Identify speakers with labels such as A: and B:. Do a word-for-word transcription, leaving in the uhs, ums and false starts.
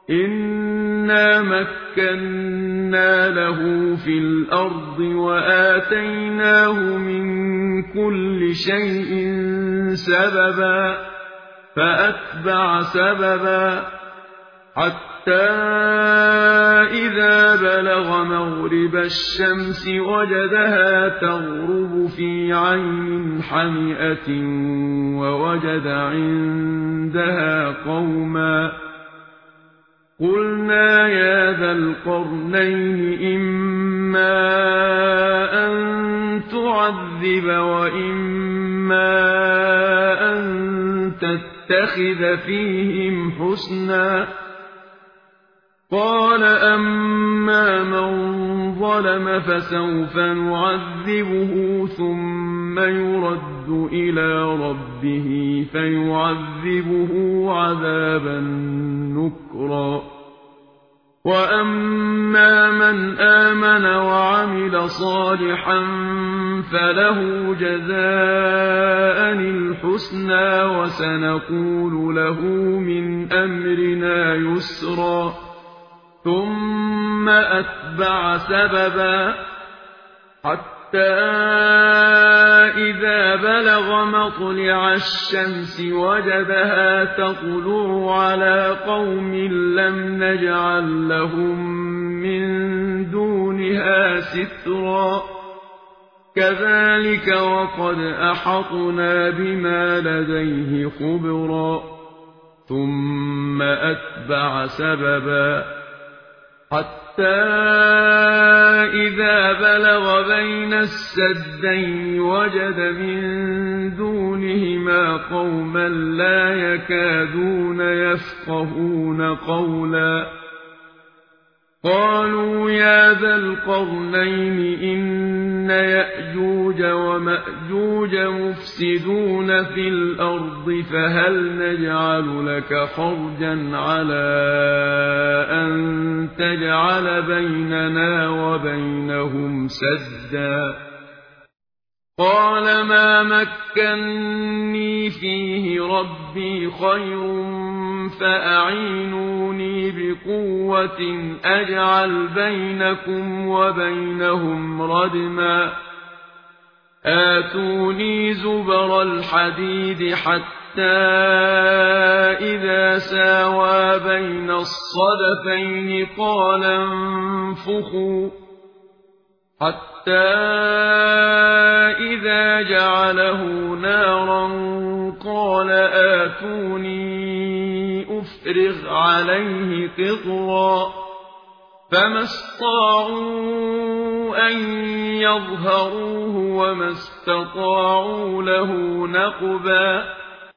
A: إنا مكنا له في الأرض وآتيناه من كل شيء سببا فأتبع سببا حتى إذا بلغ مغرب الشمس وجدها تغرب في عين حمئة ووجد عندها قوما قلنا يا ذا القرنين إما أن تعذب وإما أن تتخذ فيهم حسنا قال أما من ظلم فسوف نعذبه ثم يرد إلى ربه فيعذبه عذابا نكرا وأما من آمن وعمل صالحا فله جزاء الحسنى وسنقول له من أمرنا يسرا ثم أتبع سببا حتى إذا بلغ مطلع الشمس وجدها تطلع على قوم لم نجعل لهم من دونها سترا كذلك وقد أحطنا بما لديه خبرا ثم أتبع سببا حتى إذا بلغ بين السدين وجد من دونهما قوما لا يكادون يفقهون قولا قالوا يا ذا القرنين إن يأجوج ومأجوج مفسدون في الأرض فهل نجعل لك خرجا على أن تجعل بيننا وبينهم سدا قال ما مكني فيه ربي خير فأعينوني بقوة أجعل بينكم وبينهم ردما آتوني زبر الحديد حتى إذا ساوى بين الصدفين قال انفخوا حتى إذا جعله نارا قال آتوني أفرغ عليه قطرا فما استطاعوا أن يظهروه وما استطاعوا له نقبا